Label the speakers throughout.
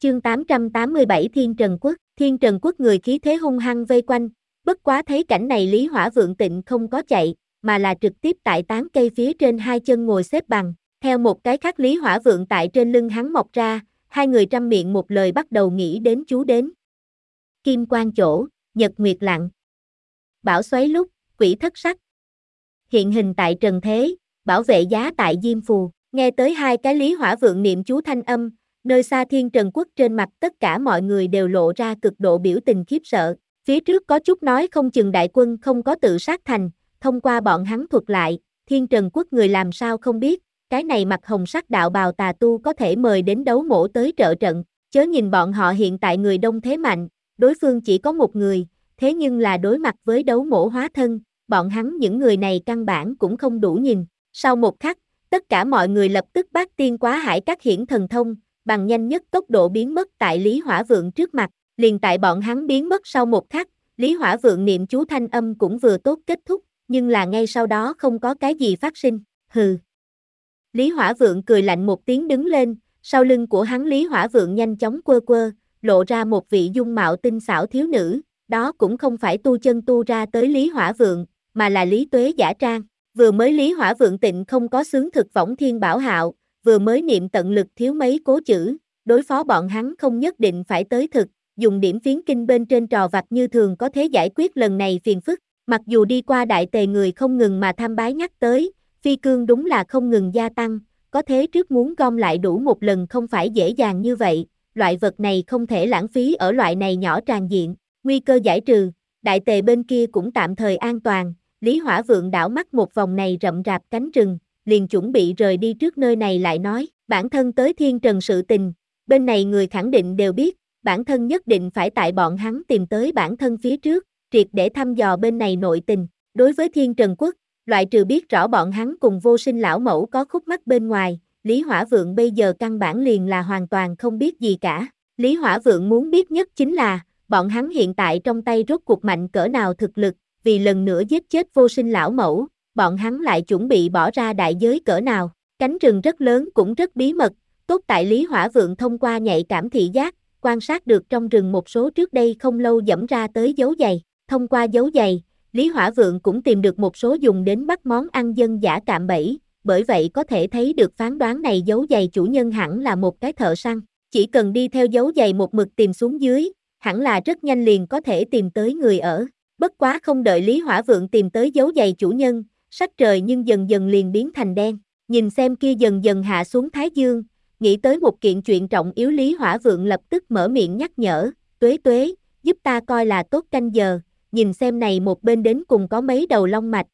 Speaker 1: Chương 887 Thiên Trần Quốc người khí thế hung hăng vây quanh, bất quá thấy cảnh này Lý Hỏa Vượng Tịnh không có chạy, mà là trực tiếp tại tán cây phía trên hai chân ngồi xếp bằng, theo một cái khác Lý Hỏa Vượng tại trên lưng hắn mọc ra, hai người trăm miệng một lời bắt đầu nghĩ đến chú đến. Kim quang chỗ, nhật nguyệt lặng. Bão xoáy lúc, quỷ thất sắc. Hiện hình tại trần thế, bảo vệ giá tại diêm phù, nghe tới hai cái Lý Hỏa Vượng niệm chú thanh âm. Nơi xa Thiên Trần Quốc trên mặt tất cả mọi người đều lộ ra cực độ biểu tình khiếp sợ, phía trước có chút nói không chừng đại quân không có tự sát thành, thông qua bọn hắn thuật lại, Thiên Trần Quốc người làm sao không biết, cái này mặc hồng sắc đạo bào tà tu có thể mời đến đấu mổ tới trợ trận, chớ nhìn bọn họ hiện tại người đông thế mạnh, đối phương chỉ có một người, thế nhưng là đối mặt với đấu mổ hóa thân, bọn hắn những người này căn bản cũng không đủ nhìn, sau một khắc, tất cả mọi người lập tức bát tiên quá hải các hiển thần thông, bằng nhanh nhất tốc độ biến mất tại Lý Hỏa Vượng trước mặt, liền tại bọn hắn biến mất sau một khắc, Lý Hỏa Vượng niệm chú thanh âm cũng vừa tốt kết thúc, nhưng là ngay sau đó không có cái gì phát sinh, hừ. Lý Hỏa Vượng cười lạnh một tiếng đứng lên, sau lưng của hắn Lý Hỏa Vượng nhanh chóng quơ quơ, lộ ra một vị dung mạo tinh xảo thiếu nữ, đó cũng không phải tu chân tu ra tới Lý Hỏa Vượng, mà là Lý Tuế giả trang, vừa mới Lý Hỏa Vượng Tịnh không có xướng thực võng thiên bảo hạo, vừa mới niệm tận lực thiếu mấy cố chữ, đối phó bọn hắn không nhất định phải tới thực, dùng điểm phiến kinh bên trên trò vặt như thường có thể giải quyết lần này phiền phức, mặc dù đi qua đại tề người không ngừng mà tham bái nhắc tới, phi cương đúng là không ngừng gia tăng, có thế trước muốn gom lại đủ một lần không phải dễ dàng như vậy, loại vật này không thể lãng phí ở loại này nhỏ tràn diện, nguy cơ giải trừ, đại tề bên kia cũng tạm thời an toàn, Lý Hỏa Vượng đảo mắt một vòng này rậm rạp cánh rừng, liền chuẩn bị rời đi trước nơi này lại nói, bản thân tới Thiên Trần sự tình, bên này người khẳng định đều biết, bản thân nhất định phải tại bọn hắn tìm tới bản thân phía trước, triệt để thăm dò bên này nội tình, đối với Thiên Trần Quốc, loại trừ biết rõ bọn hắn cùng vô sinh lão mẫu có khúc mắc bên ngoài, Lý Hỏa Vượng bây giờ căn bản liền là hoàn toàn không biết gì cả, Lý Hỏa Vượng muốn biết nhất chính là, bọn hắn hiện tại trong tay rốt cuộc mạnh cỡ nào thực lực, vì lần nữa giết chết vô sinh lão mẫu, bọn hắn lại chuẩn bị bỏ ra đại giới cỡ nào, cánh rừng rất lớn cũng rất bí mật, tốt tại Lý Hỏa Vượng thông qua nhạy cảm thị giác, quan sát được trong rừng một số trước đây không lâu dẫm ra tới dấu giày, thông qua dấu giày, Lý Hỏa Vượng cũng tìm được một số dùng đến bắt món ăn dân dã cạm bẫy, bởi vậy có thể thấy được phán đoán này dấu giày chủ nhân hẳn là một cái thợ săn, chỉ cần đi theo dấu giày một mực tìm xuống dưới, hẳn là rất nhanh liền có thể tìm tới người ở, bất quá không đợi Lý Hỏa Vượng tìm tới dấu giày chủ nhân, sắc trời nhưng dần dần liền biến thành đen, nhìn xem kia dần dần hạ xuống thái dương, nghĩ tới một kiện chuyện trọng yếu Lý Hỏa Vượng lập tức mở miệng nhắc nhở, Tuế Tuế, giúp ta coi là tốt canh giờ, nhìn xem này một bên đến cùng có mấy đầu long mạch,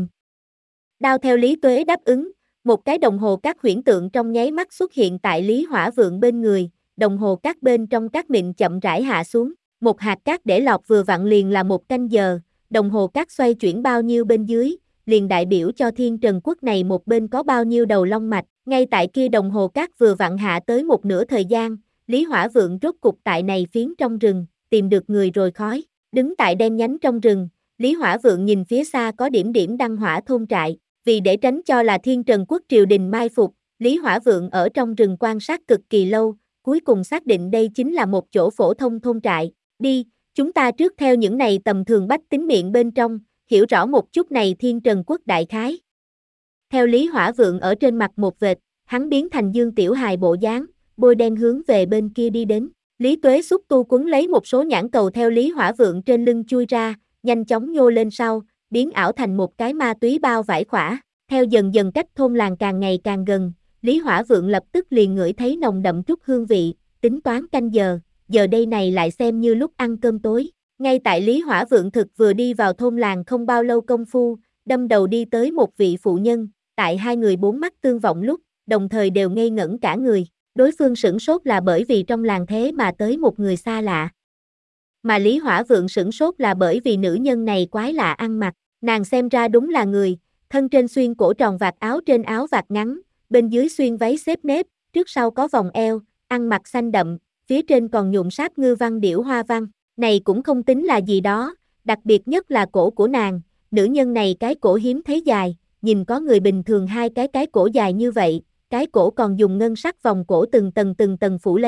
Speaker 1: Đao theo Lý Tuế đáp ứng, một cái đồng hồ các huyễn tượng trong nháy mắt xuất hiện tại Lý Hỏa Vượng bên người, đồng hồ các bên trong các mịn chậm rãi hạ xuống, một hạt cát để lọt vừa vặn liền là một canh giờ, đồng hồ cát xoay chuyển bao nhiêu bên dưới, liền đại biểu cho Thiên Trần Quốc này một bên có bao nhiêu đầu long mạch, ngay tại kia đồng hồ cát vừa vặn hạ tới một nửa thời gian, Lý Hỏa Vượng rốt cục tại này phiến trong rừng, tìm được người rồi khói, đứng tại đen nhánh trong rừng, Lý Hỏa Vượng nhìn phía xa có điểm điểm đăng hỏa thôn trại, vì để tránh cho là Thiên Trần Quốc triều đình mai phục, Lý Hỏa Vượng ở trong rừng quan sát cực kỳ lâu, cuối cùng xác định đây chính là một chỗ phổ thông thôn trại, đi, chúng ta trước theo những này tầm thường bách tính miệng bên trong, hiểu rõ một chút này Thiên Trần Quốc đại khái. Theo Lý Hỏa Vượng ở trên mặt một vệt, hắn biến thành Dương Tiểu Hài bộ dáng, bôi đen hướng về bên kia đi đến. Lý Tuế xúc tu quấn lấy một số nhãn cầu theo Lý Hỏa Vượng trên lưng chui ra, nhanh chóng nhô lên sau, biến ảo thành một cái ma túy bao vải khỏa. Theo dần dần cách thôn làng càng ngày càng gần, Lý Hỏa Vượng lập tức liền ngửi thấy nồng đậm trúc hương vị, tính toán canh giờ, giờ đây này lại xem như lúc ăn cơm tối. Ngay tại Lý Hỏa Vượng thực vừa đi vào thôn làng không bao lâu công phu, đâm đầu đi tới một vị phụ nhân, tại hai người bốn mắt tương vọng lúc, đồng thời đều ngây ngẩn cả người, đối phương sửng sốt là bởi vì trong làng thế mà tới một người xa lạ. Mà Lý Hỏa Vượng sửng sốt là bởi vì nữ nhân này quái lạ ăn mặc, nàng xem ra đúng là người, thân trên xuyên cổ tròn vạt áo trên áo vạt ngắn, bên dưới xuyên váy xếp nếp, trước sau có vòng eo, ăn mặc xanh đậm, phía trên còn nhuộm sáp ngư văn điểu hoa văn. Này cũng không tính là gì đó, đặc biệt nhất là cổ của nàng, nữ nhân này cái cổ hiếm thấy dài, nhìn có người bình thường hai cái cổ dài như vậy, cái cổ còn dùng ngân sắc vòng cổ từng tầng phủ lấy,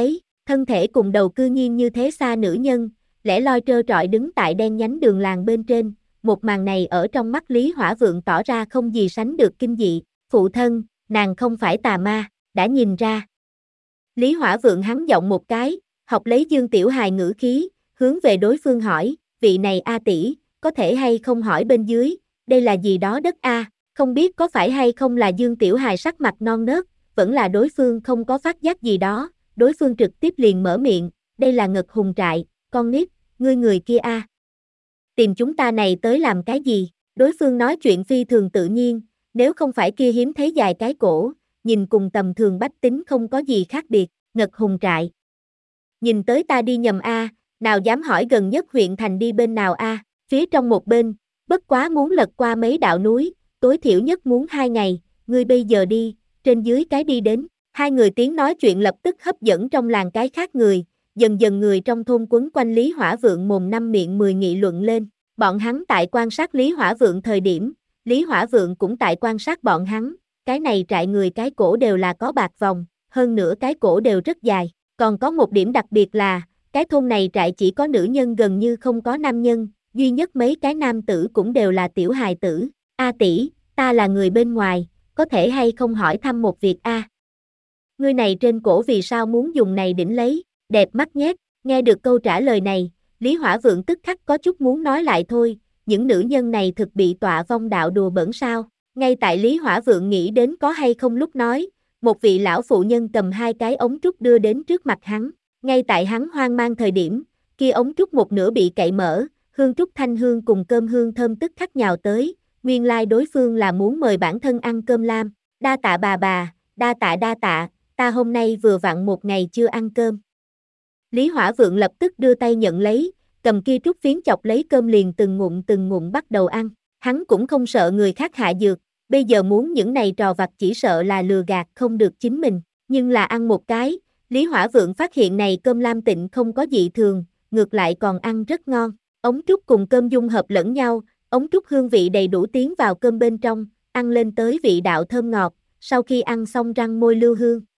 Speaker 1: Thân thể cùng đầu cư nhiên như thế xa nữ nhân, lẻ loi trơ trọi đứng tại đen nhánh đường làng bên trên, một màn này ở trong mắt Lý Hỏa Vượng tỏ ra không gì sánh được kinh dị. Phụ thân, nàng không phải tà ma, đã nhìn ra. Lý Hỏa Vượng hắn giọng một cái, học lấy Dương Tiểu Hài ngữ khí, hướng về đối phương hỏi, vị này A tỷ, có thể hay không hỏi bên dưới, đây là gì đó đất A, không biết có phải hay không là Dương Tiểu Hài sắc mặt non nớt, vẫn là đối phương không có phát giác gì đó, đối phương trực tiếp liền mở miệng, đây là Ngật Hùng trại, con nít, ngươi người kia A. Tìm chúng ta này tới làm cái gì, đối phương nói chuyện phi thường tự nhiên, nếu không phải kia hiếm thấy dài cái cổ, nhìn cùng tầm thường bách tính không có gì khác biệt, Ngật Hùng trại. Nhìn tới ta đi nhầm A, nào dám hỏi gần nhất huyện thành đi bên nào A, phía trong một bên, bất quá muốn lật qua mấy đạo núi, tối thiểu nhất muốn 2 ngày, ngươi bây giờ đi, trên dưới cái đi đến, hai người tiếng nói chuyện lập tức hấp dẫn trong làng cái khác người, dần dần người trong thôn quấn quanh Lý Hỏa Vượng mồm năm miệng 10 nghị luận lên, bọn hắn tại quan sát Lý Hỏa Vượng thời điểm, Lý Hỏa Vượng cũng tại quan sát bọn hắn, cái này trại người cái cổ đều là có bạc vòng, hơn nữa cái cổ đều rất dài, còn có một điểm đặc biệt là, cái thôn này trại chỉ có nữ nhân gần như không có nam nhân, duy nhất mấy cái nam tử cũng đều là tiểu hài tử. A tỷ, ta là người bên ngoài, có thể hay không hỏi thăm một việc a? Ngươi này trên cổ vì sao muốn dùng này đỉnh lấy, đẹp mắt nhét, nghe được câu trả lời này, Lý Hỏa Vượng tức khắc có chút muốn nói lại thôi, những nữ nhân này thực bị tọa vong đạo đùa bỡn sao, ngay tại Lý Hỏa Vượng nghĩ đến có hay không lúc nói, một vị lão phụ nhân cầm 2 cái ống trúc đưa đến trước mặt hắn, ngay tại hắn hoang mang thời điểm, kia ống trúc một nửa bị cậy mở, hương trúc thanh hương cùng cơm hương thơm tức khắc nhào tới, nguyên lai đối phương là muốn mời bản thân ăn cơm lam, đa tạ bà, đa tạ, ta hôm nay vừa vặn một ngày chưa ăn cơm. Lý Hỏa Vượng lập tức đưa tay nhận lấy, cầm kia trúc phiến chọc lấy cơm liền từng ngụm bắt đầu ăn, hắn cũng không sợ người khác hạ dược, bây giờ muốn những này trò vặt chỉ sợ là lừa gạt không được chính mình, nhưng là ăn một cái, Lý Hỏa Vượng phát hiện này cơm lam tịnh không có dị thường, ngược lại còn ăn rất ngon, ống trúc cùng cơm dung hợp lẫn nhau, ống trúc hương vị đầy đủ tiến vào cơm bên trong, ăn lên tới vị đạo thơm ngọt, sau khi ăn xong răng môi lưu hương,